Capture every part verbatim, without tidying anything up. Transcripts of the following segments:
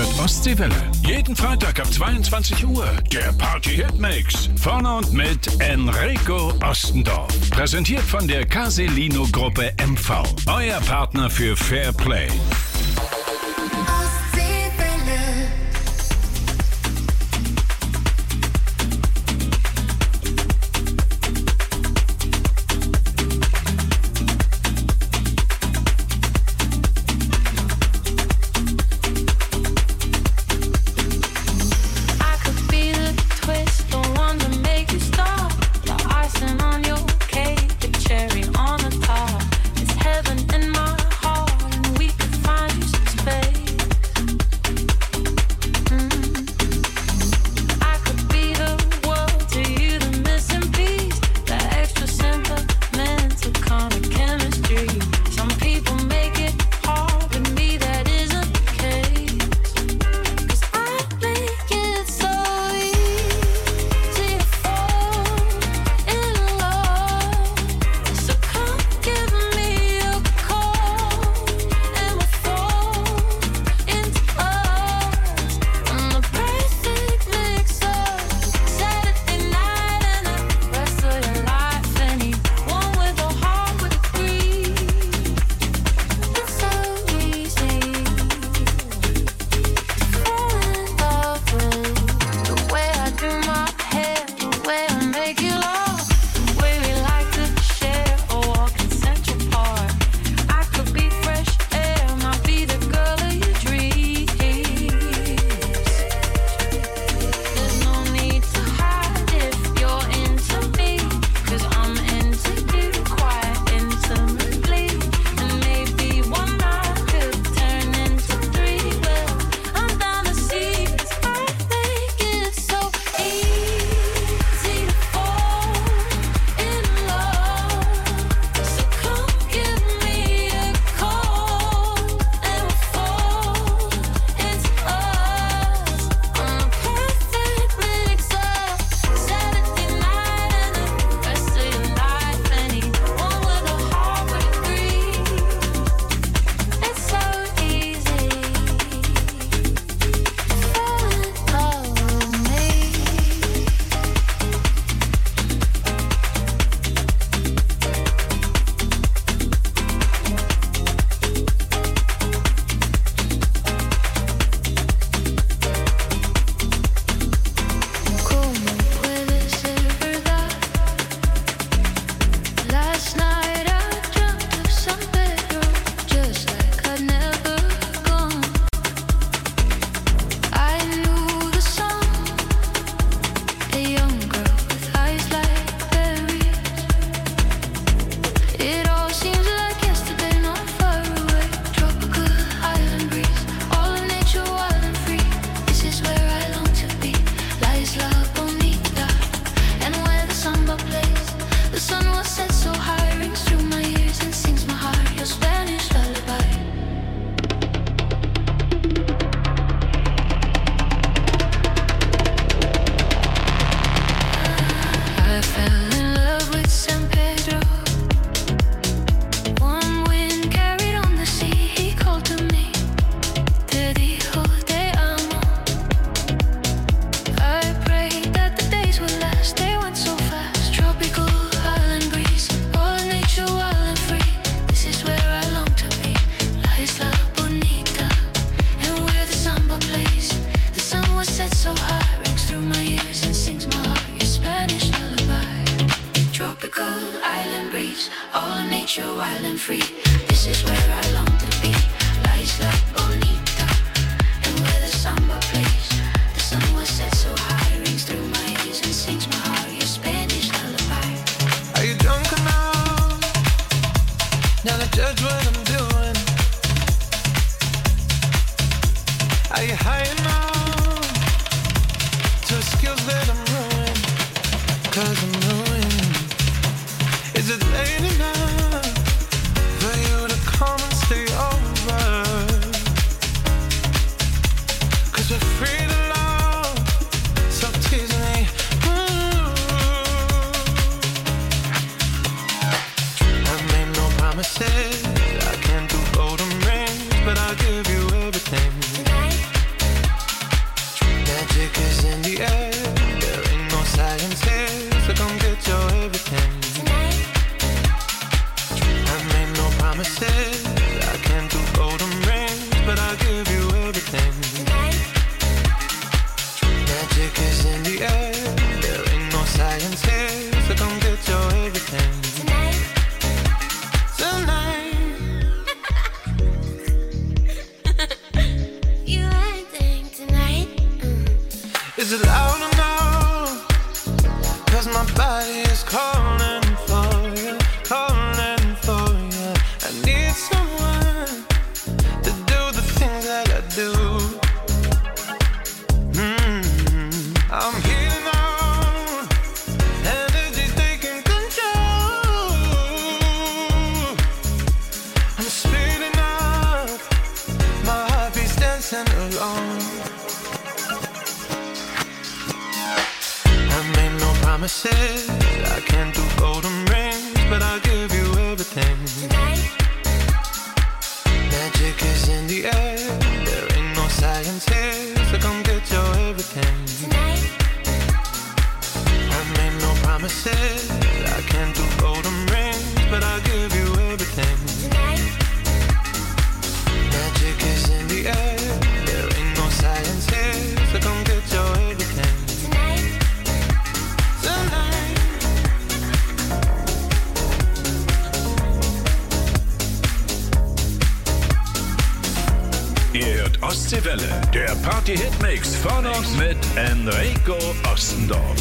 hört Ostseewelle. Jeden Freitag ab zweiundzwanzig Uhr der Party-Hit-Mix. Vorne und mit Enrico Ostendorf. Präsentiert von der Caselino-Gruppe M V. Euer Partner für Fair Play. I can't do golden rings, but I'll give you everything. Tonight. Is it loud enough? 'Cause my body is calling for you, calling for you. I need someone to do the things that I do. Mm-hmm. I'm here now, energy's taking control. I'm speeding up, my heartbeat's dancing along. Promises, I can't do golden rings, but I'll give you everything. Tonight. Magic is in the air, there ain't no science here, so come get your everything. Tonight. I made no promises, I can't do golden rings, but I'll give you everything. Tonight. Magic is in the air, there ain't no science here, so come get your everything. Ihr hört Ostseewelle, der Party-Hitmix von und mit Enrico Ostendorf.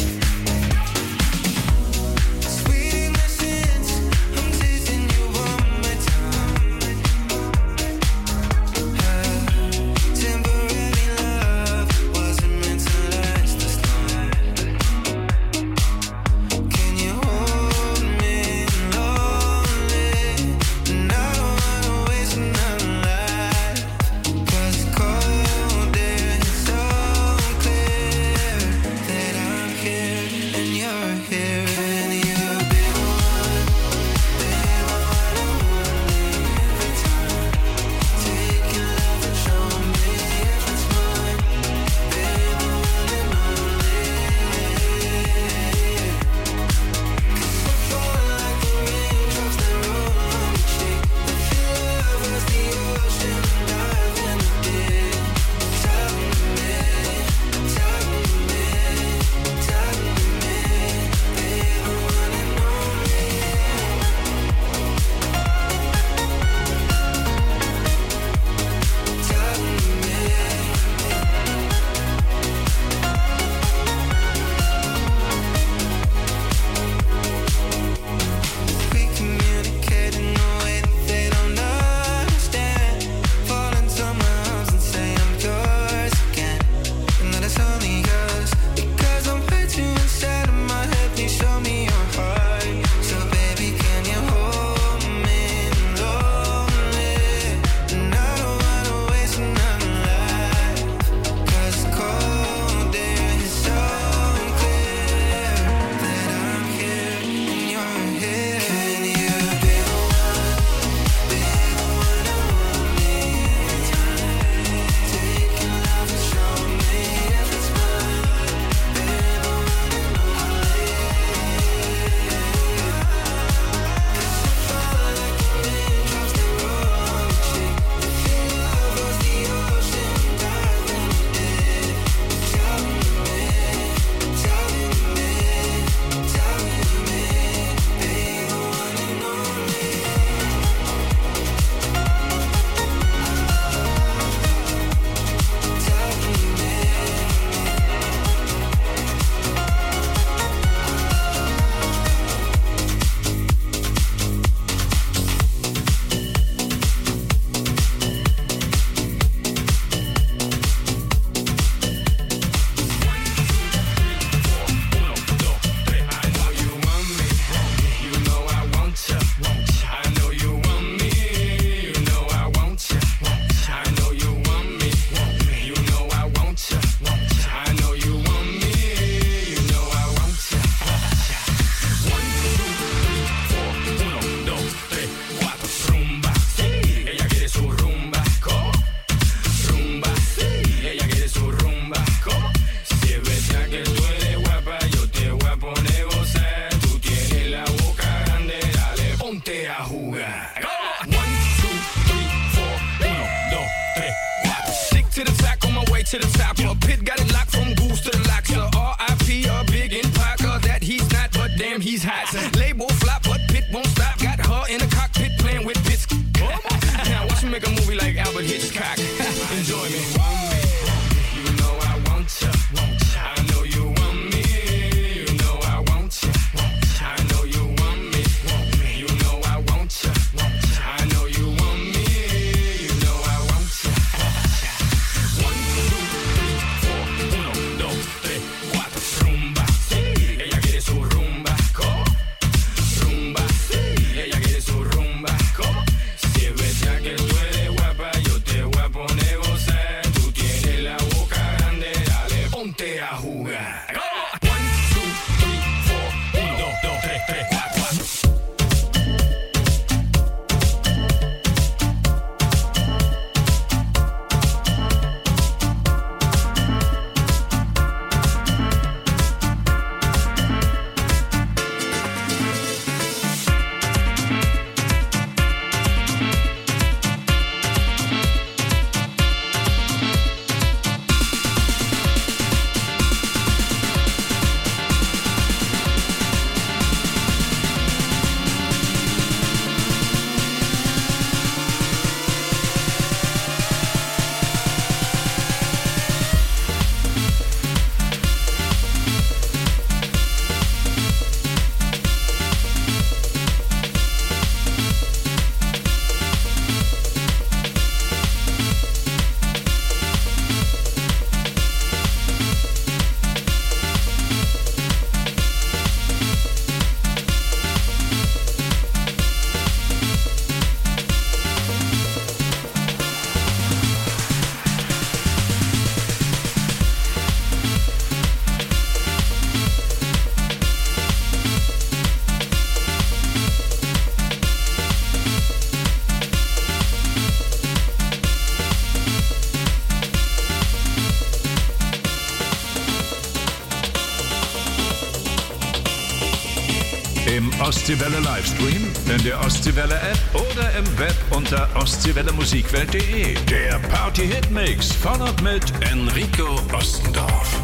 To the top, a pit got it locked from goose to the locks. So R I P a big impact, that he's not, but damn he's hot. Label flop, but pit won't stop. Got her in the cockpit playing with bits. Now watch me make a movie like Albert Hitchcock. Enjoy me. You know I want you. I Ostseewelle Livestream, in der Ostseewelle App oder im Web unter ostseewellemusikwelt punkt de. Der Party-Hit-Mix von und mit Enrico Ostendorf.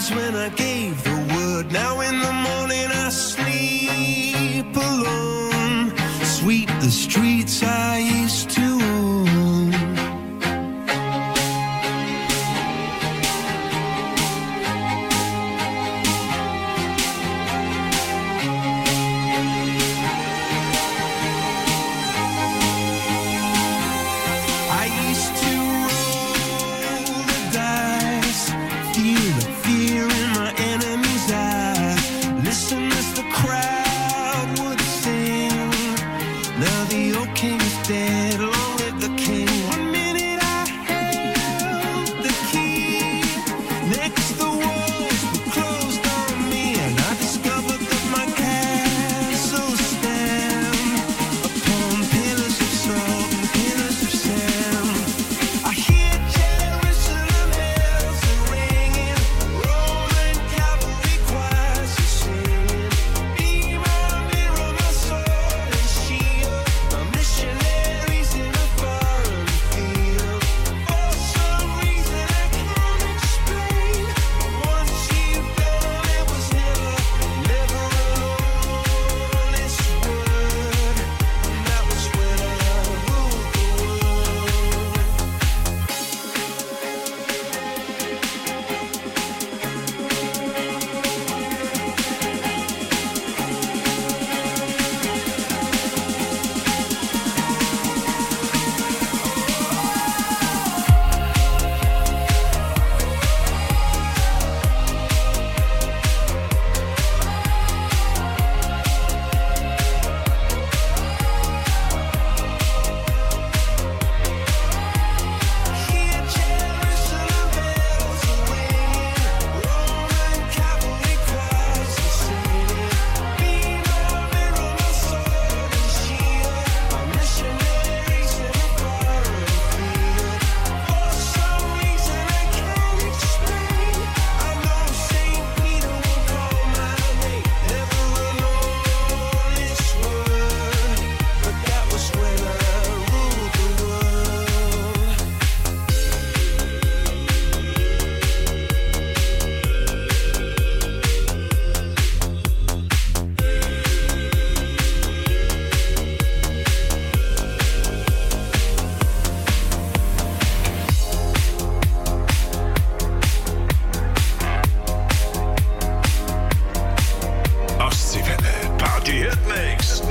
eyes when I gave the word. Now in the morning I sleep alone. Sweep the streets I used to own. I used to roll the dice, feel the fear in my enemy's eyes. Listen as the crowd would sing. Now the old king is dead, long live the king. One minute I held the key, next the walls were closed on me, and I discovered that my castle stand upon pillars of salt and pillars of sand. I hear Jerusalem bells are ringing, Roman cavalry choirs are singing. Be my mirror, my sword and shield, my missionaries in a foreign field. For some reason I can't explain, once you've gone it was never, never alone. It's word, and that was when I ruled the world. Hear Jerusalem bells are ringing, Roman cavalry choirs are singing. Be my mirror, my sword and shield, my missionaries in a foreign field. For some reason I can't explain, I know Saint Peter will call my name. Never alone, it's word, but that was when I ruled the world. Ostseewelle. Party Hitmix.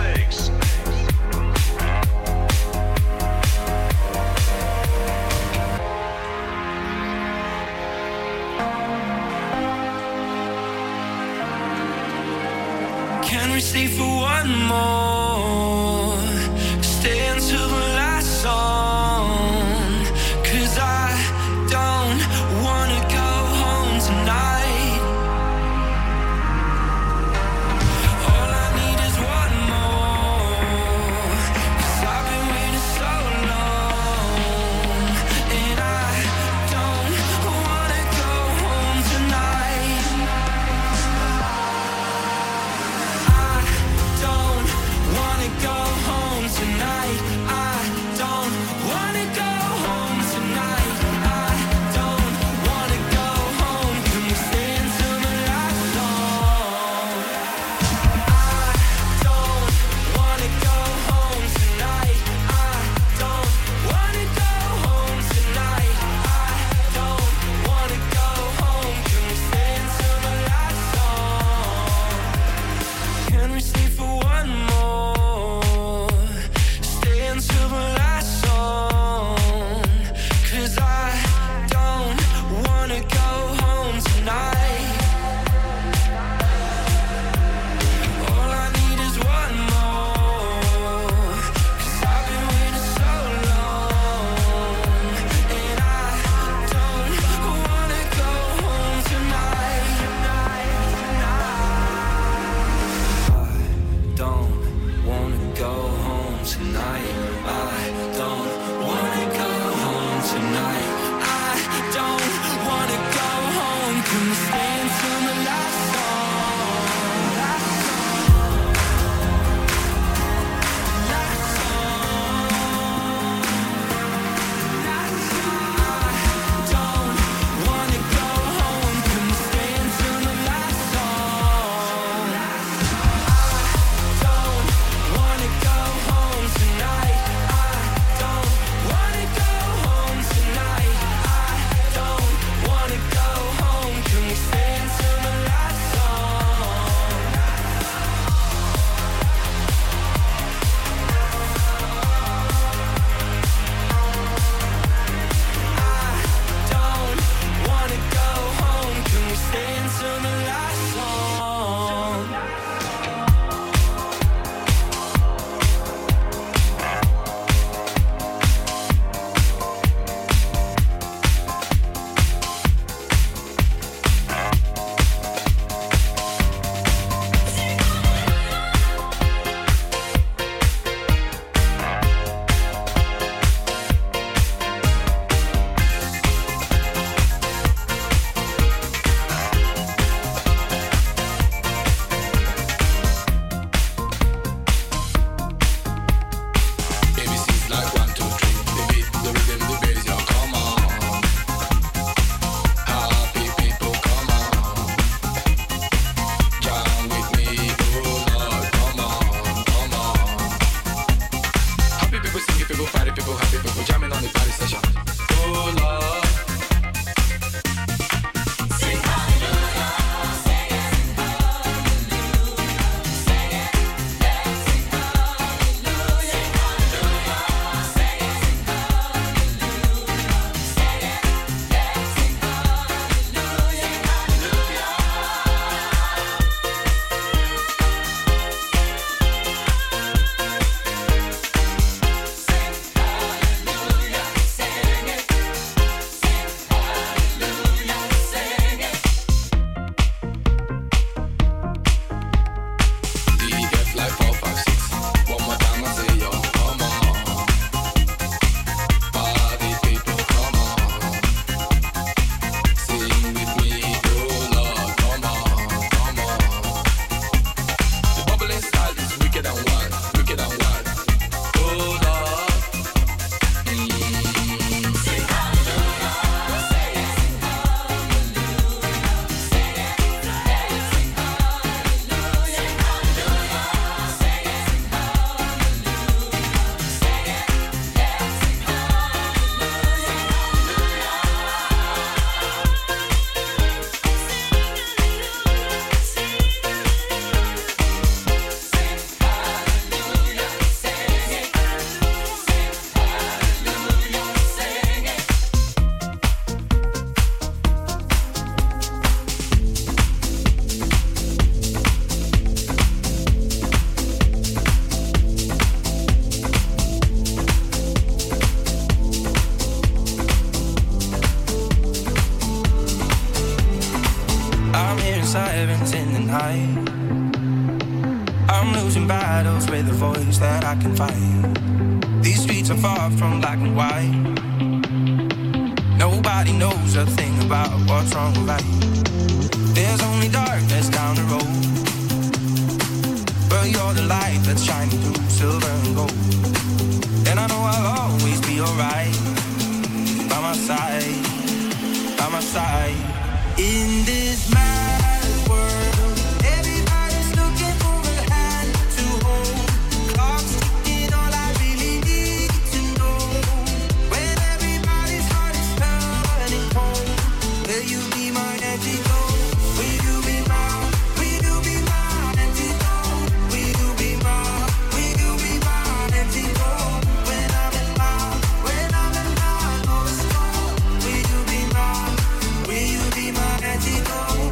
Can we stay for one more? Stay until the last song. Cause I don't wanna go home tonight. All I need is one more. Cause I've been waiting so long. And I don't wanna go home tonight. I don't wanna go home tonight. I don't wanna go home tonight. I don't wanna go home. Can we stay until the last song? I don't wanna go home tonight. I don't wanna go home tonight. I don't wanna go home. Can we stay until the last song? Can we stay for one more? Stay until the last song. Cause I don't wanna go home tonight. All I need is one more. Cause I've been waiting so long. And I don't wanna go home tonight. I don't wanna go home tonight. I don't wanna go home tonight. I don't wanna go home. Can we stay until the last song? Last song. Last song. Last song. I don't wanna go home. Can we stay until voice that I can find. These streets are far from black and white. Nobody knows a thing about what's wrong with life. There's only darkness down the road, but you're the light that's shining through silver and gold. And I know I'll always be alright, by my side, by my side. In this mad world, everybody's looking for a hand to hold. Clock's ticking, all I really need to know. When everybody's heart is turning cold, will you be my antidote? Will you be my, will you be my antidote? Will you be my, will you be my antidote? When I'm in my, when I'm in my lowest low, will you be my, will you be my antidote?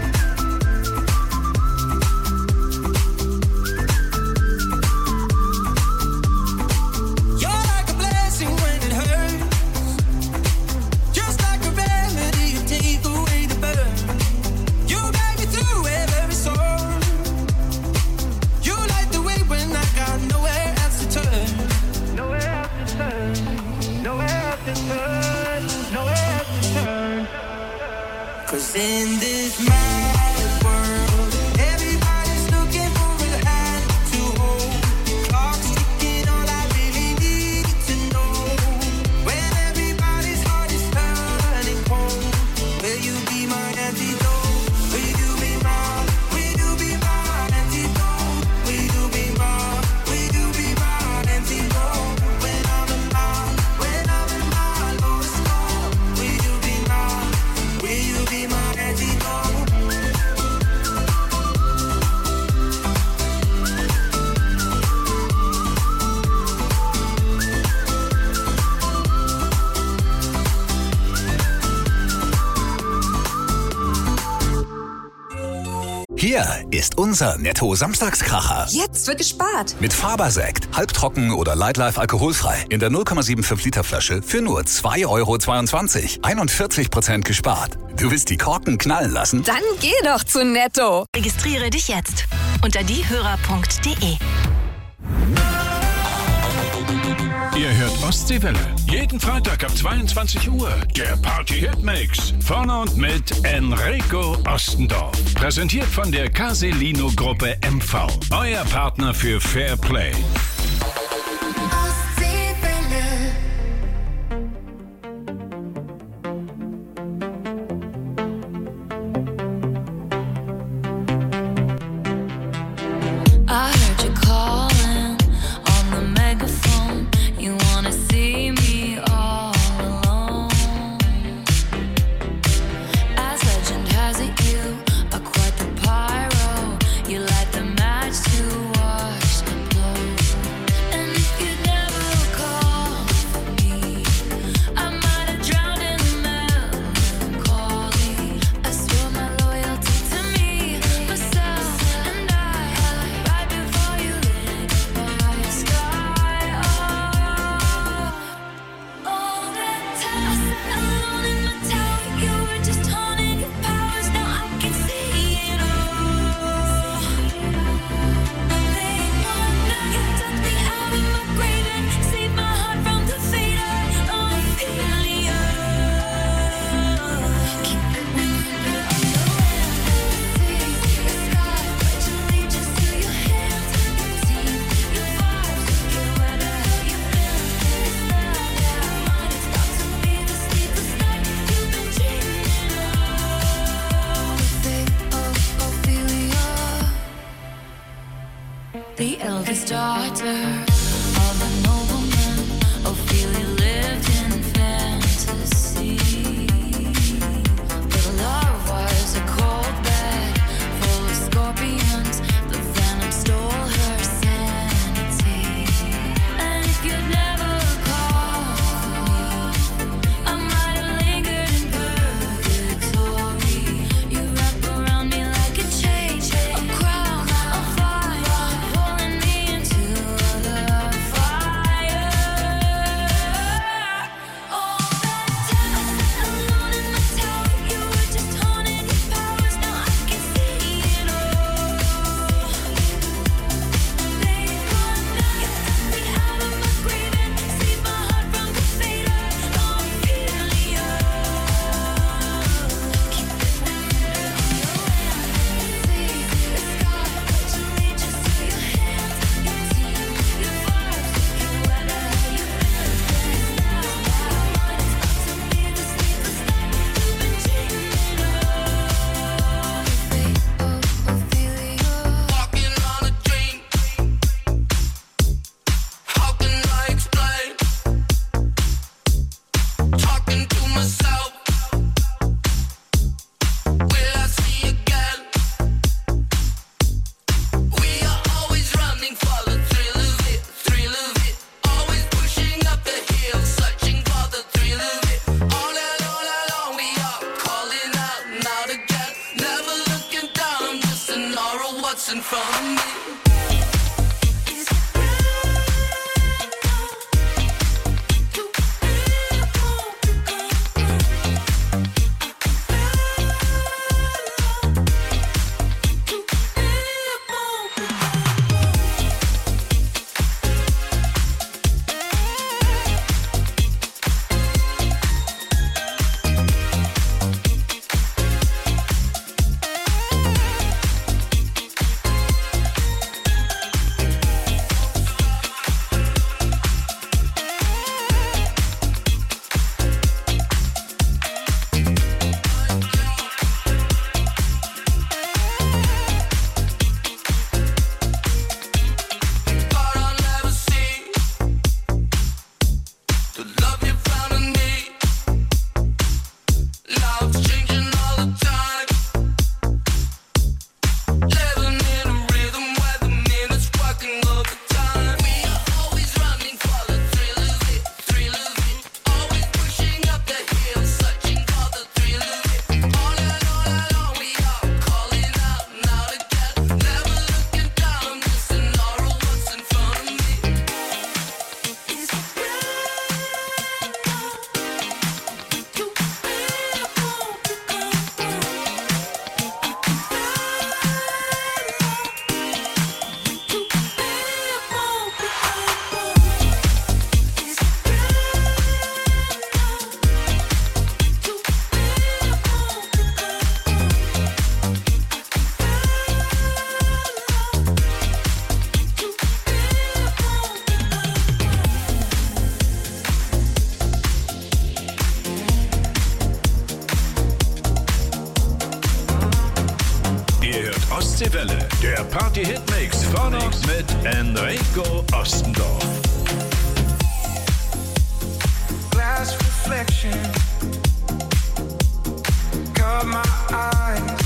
You're like a blessing when it hurts, just like a remedy you take away the burn. You guide me through every storm. You light the way when I got nowhere else to turn. Nowhere else to turn. Nowhere else to turn. Nowhere else to turn. 'Cause in this mad world, everybody's looking for a hand to hold. Clock's ticking, all I really need to know. When everybody's heart is turning cold, will you be my antidote? Will you be my, will you be my antidote? Will you be my, will you be my antidote? When I'm in my, when I'm in my lowest low, will you be my, will you be my antidote? Hier ist unser Netto-Samstagskracher. Jetzt wird gespart. Mit Fabersekt, halbtrocken oder Lightlife alkoholfrei. In der null Komma fünfundsiebzig Liter Flasche für nur zwei Euro zweiundzwanzig. einundvierzig Prozent gespart. Du willst die Korken knallen lassen? Dann geh doch zu Netto. Registriere dich jetzt unter diehörer punkt de. Ihr hört Ostseewelle. Jeden Freitag ab zweiundzwanzig Uhr. Der Party-Hitmix. Vorne und mit Enrico Ostendorf. Präsentiert von der Caselino-Gruppe M V. Euer Partner für Fair Play. I heard you calling on the megaphone. You wanna see me all alone. As legend has it, you are quite the pyro. You light the match to watch it blow. And if you'd never call for me, I might have drowned in the melancholy. I swore my loyalty to me, myself, and I. Right before you lit by the sky. Oh, all that time alone in my tower, you were just honing your powers. Now I can see it all. They wanna get me out of my grave and save my heart from the fate of Ophelia. Keep it under the sea, the sky, but you leave just to your hands, your teeth, your vibes. Get where the hell you been? It's not that mine. It's got to be the sleepless night you've been dreaming of. The fate of Ophelia, the eldest daughter of a nobleman. Ophelia lived in fantasy. Her love was a cold bed full of scorpions. The venom stole her sanity. And if you'd never called for me, I might have lingered in purgatory. You wrap around me like a chain, a crown, a fire, pulling me into a Party Hitmix von und mit Enrico Ostendorf. Glass reflection caught my eyes.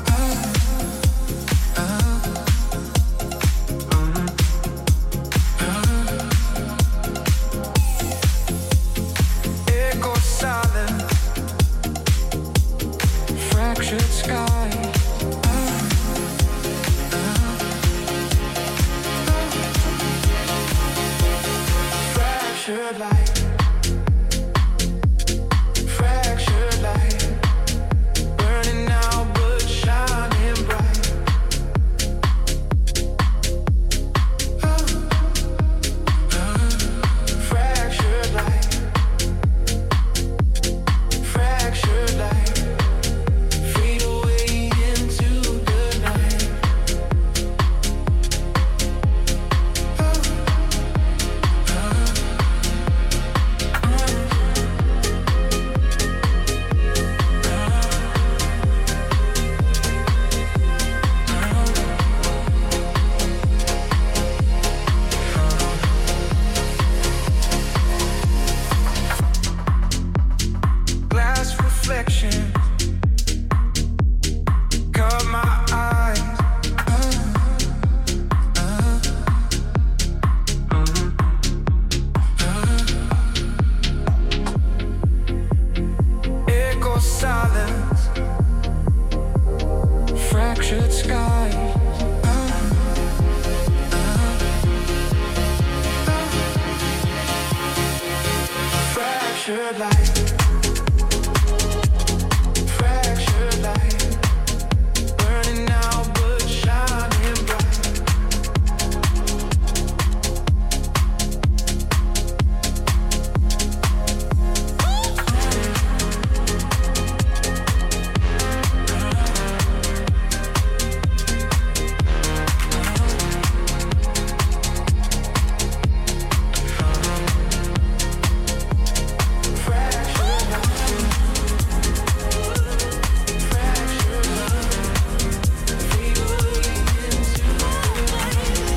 Echo silent, fractured sky. Fractured light. Fractured light. Burning out but shining bright. Oh, oh. Fractured light. Fractured light. Fade away into the night. Oh, oh. Glass reflection caught my eyes. Echo silence, fractured sky. Fractured light. Fractured light. Burning out but shining bright. Fractured light. Fractured light. Fade away into the night.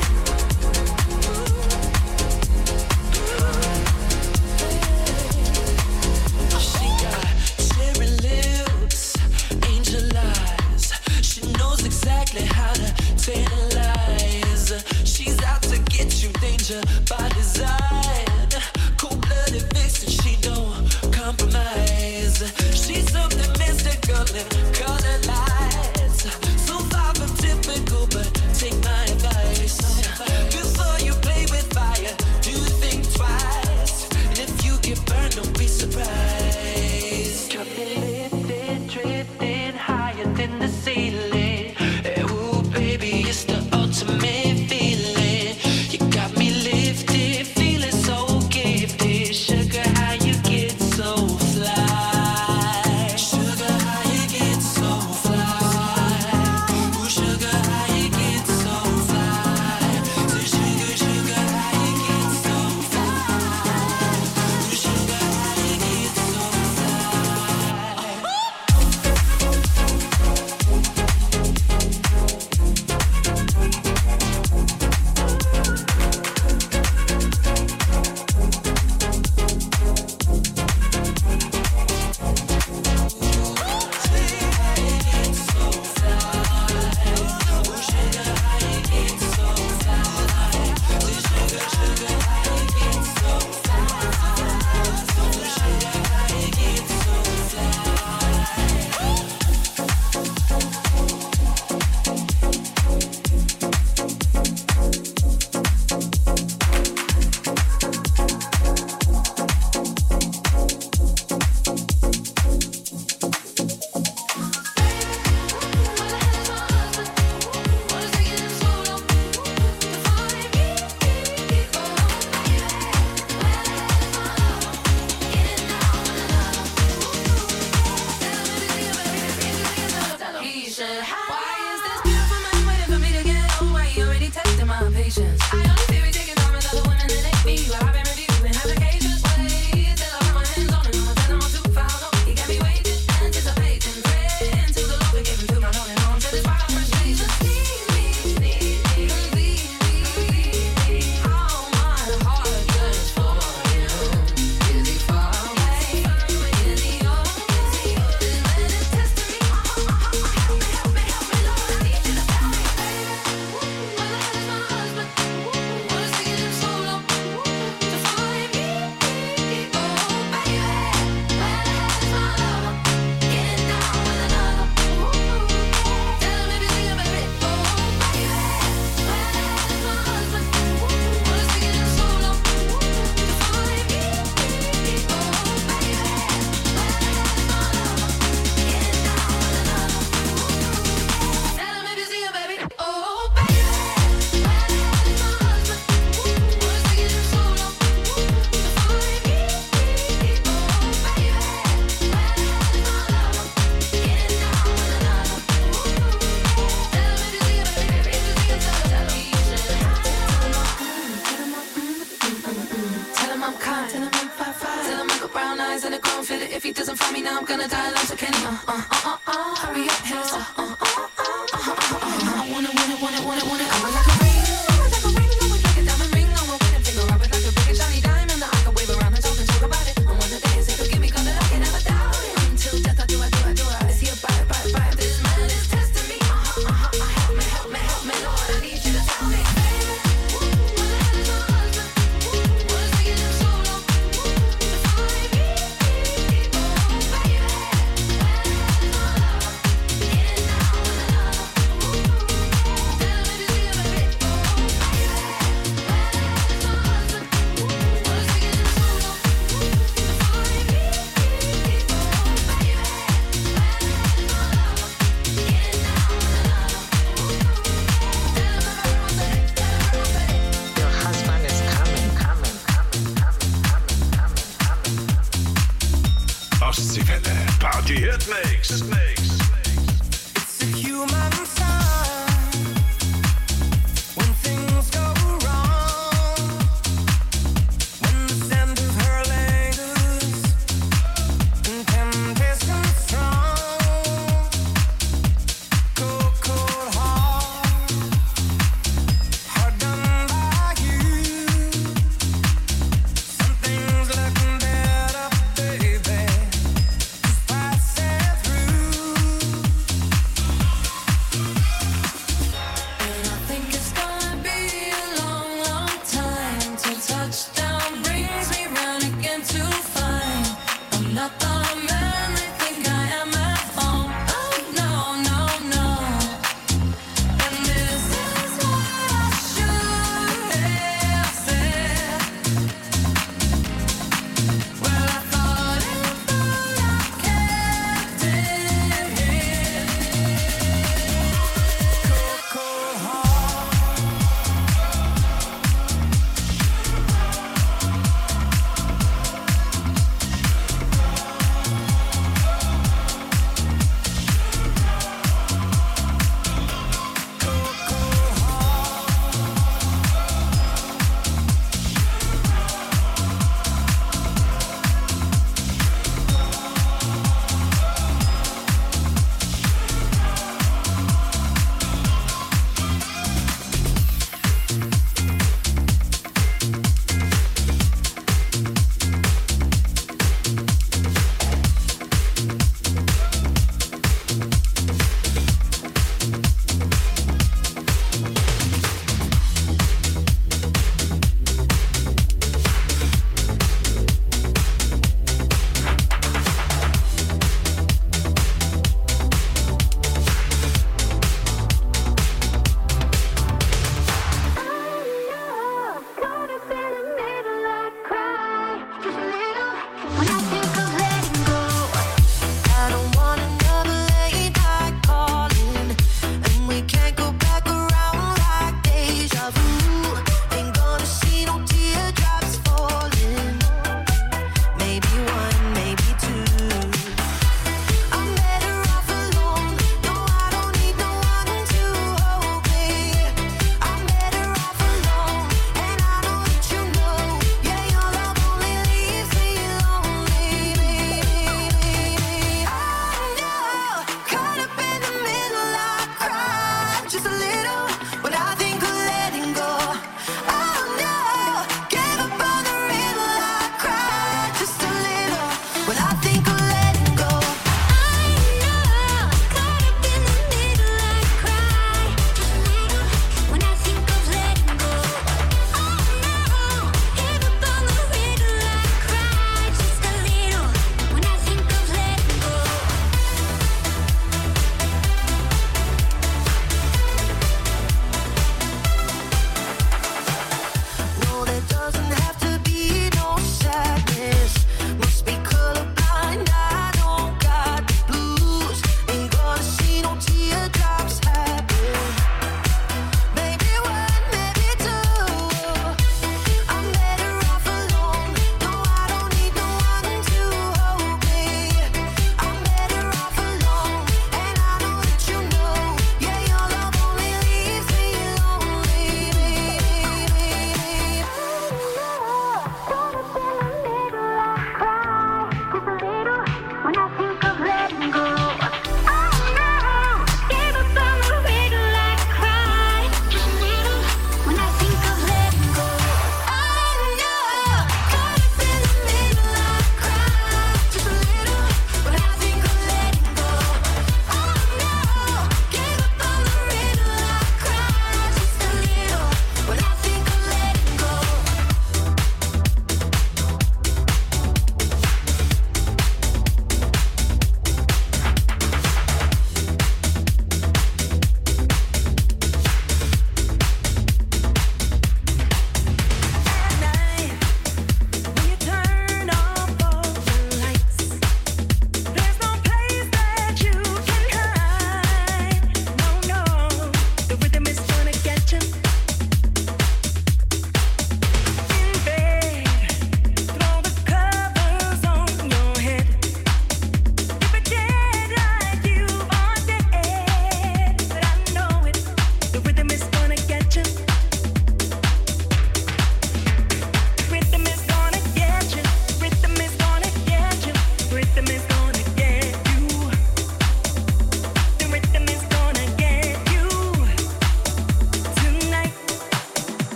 She got cherry lips, angel eyes. She knows exactly how to tantalize. She's out to get you, danger by design. Cold-blooded vixen, she don't compromise. She's something mystical in color lights. So far from typical, but take my advice. Before you play with fire, do think twice. And if you get burned, don't be surprised. Got me lifted, drifting higher than the ceiling. Ooh, baby, it's the ultimate feeling. You got me lifted, feeling. five. Till I make five five. Till I make a brown eyes and a chrome fit it. If he doesn't find me now, I'm gonna die like a Kenny. Uh uh uh uh uh. Hurry up, hamster. Uh uh uh uh uh uh uh. I wanna, wanna, wanna, wanna, wanna. I want like a ring, I want like a ring, I want like a diamond ring. I want wedding finger, rub it like a big and shiny diamond. I can wave around and talk and talk about it. I wanna dance, if you give me color, I can never doubt it. Until death, I do, I do, I do. I see a bite, bite, bite. This man is testing me. Uh uh uh uh. Help me, help me, help me, Lord. I need you to tell me. Ostseewelle. Party Hitmix. It's a human sign when things go wrong. When the scent of her lingers and temptation strong. Cold, cold heart, hard done by you. Something's looking better, baby. Passing through.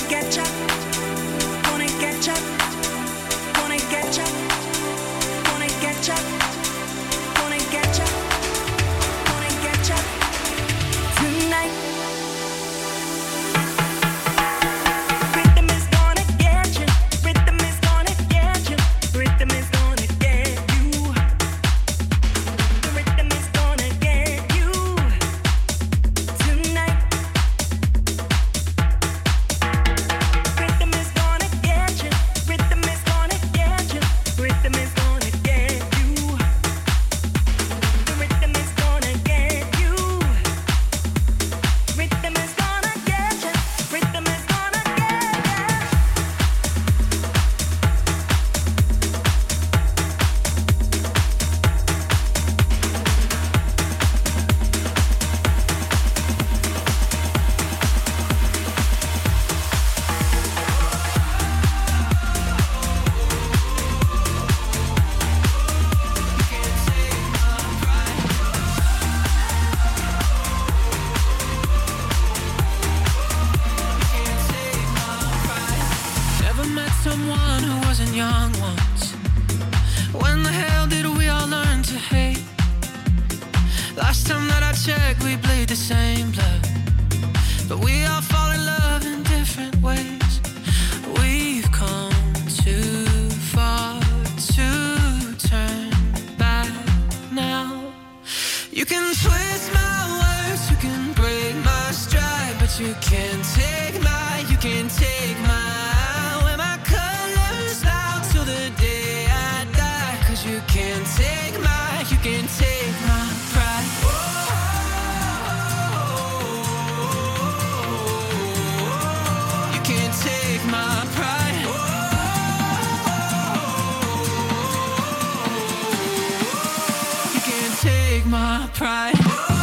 get ya, gonna get ya, gonna get ya, gonna get ya, gonna get ya, gonna get ya tonight. Rhythm is gonna get you, rhythm is gonna get you, rhythm is gonna get you. The rhythm is gonna get you tonight. Rhythm is gonna get you, rhythm is gonna get you, rhythm is gonna get you. The rhythm is gonna get you. Rhythm is gonna get you, rhythm is gonna get you. Never met someone who wasn't young once. When the hell did we all learn to hate? Last time that I checked, we bleed the same blood, but we all fall in love in different ways. We've come too far to turn back now. You can twist my words, you can break my stride, but you can't take my, you can't take my, wear my colors out till the day I die. Cause you can't take my, you can't take my pride. You can't take my pride. You can't take my pride.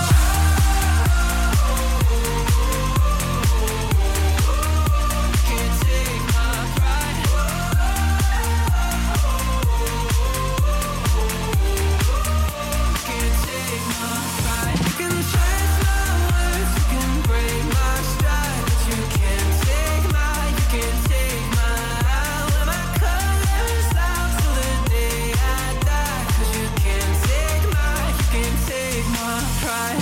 Can't take my pride. Can't take my pride. You can twist my words, you can break my stride, but you can't take my, you can't take my, wear my colors out till the day I die. Cause you can't take my, you can't take my pride.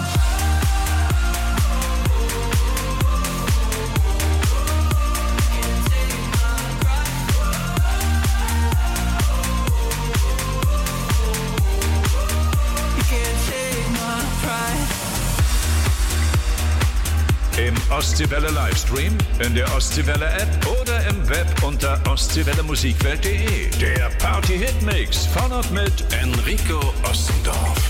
Can't take my pride. You can't take my pride. Im Ostseewelle Livestream, in der Ostseewelle App oder im Web unter ostseewellemusikwelt punkt de. Der Party Hit Mix von und mit Enrico Ostendorf.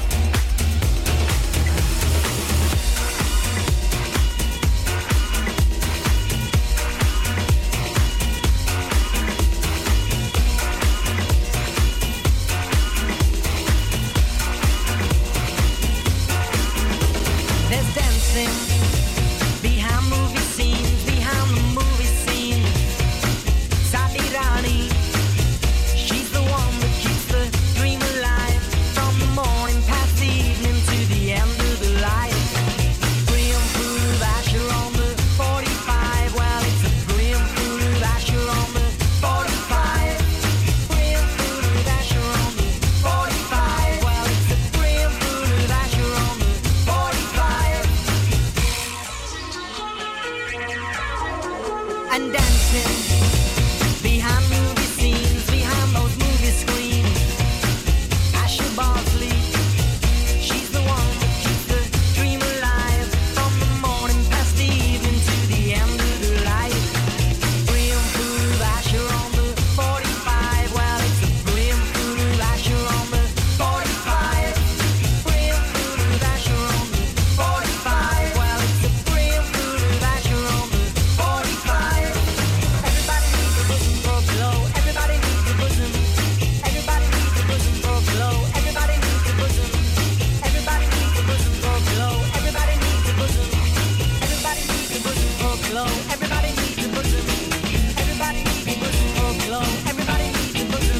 There's dancing behind movie scenes, behind the movie scene. Sati Rani, she's the one that keeps the dream alive. From the morning past the evening to the end of the light. Brilliant food of Asher on the forty-five. Well, it's a brilliant food of Asher on the forty-five. Brilliant food of Asher on the forty-five. Well, it's a brilliant food of Asher on the forty-five. And dancing behind movie scenes, behind those movie screens. Asher Bosley, she's the one that keeps the dream alive. From the morning past the evening to the end of the light. Brilliant food of Asher on the forty-five. Well, it's a brilliant food of Asher on the forty-five. Brilliant food of Asher on the forty-five. Well, it's a brilliant food of Asher on the forty-five. Everybody needs a bosom for a glow. Everybody needs a bosom. Everybody needs a bosom for a glow. Everybody needs a bosom. Everybody needs a bosom for a glow. Everybody needs a bosom. Everybody needs a bosom for a glow. Everybody needs a bosom. Everybody needs a bosom for a glow. Everybody needs a bosom.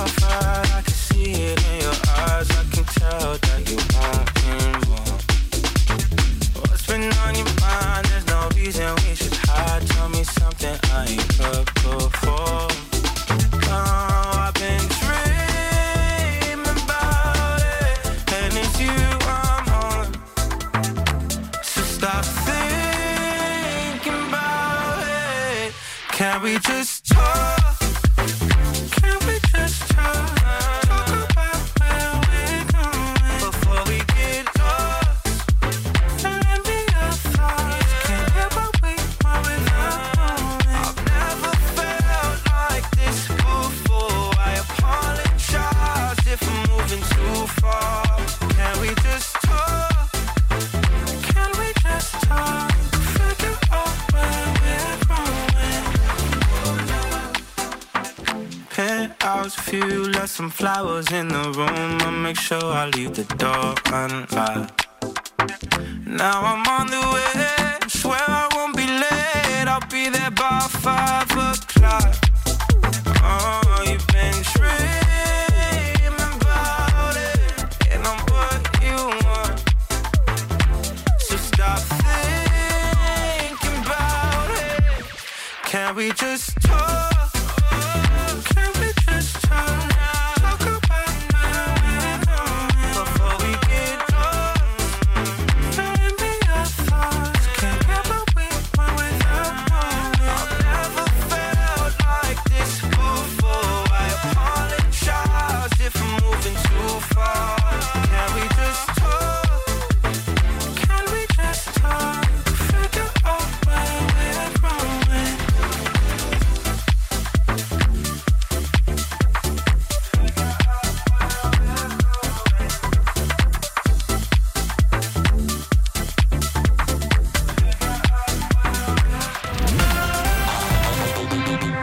fight, I can see it in your eyes. I can tell that you want me more. What's been on your mind? There's no reason we should hide. Tell me something I ain't heard before. Oh, I've been dreaming about it, and it's you I'm on. So stop thinking about it. Can we just talk? Can we just talk? Talk about where we're going before we get lost. And let me your thoughts. Can't help but wait while we're not. I've never felt like this before. I apologize if I'm moving too far. Can we just talk? Can we just talk? Figure out where we're growing. Penthouse view, left some flowers in the room. I'll make sure I leave the door unlocked. Now I'm on the way. Swear I won't be late. I'll be there by five o'clock.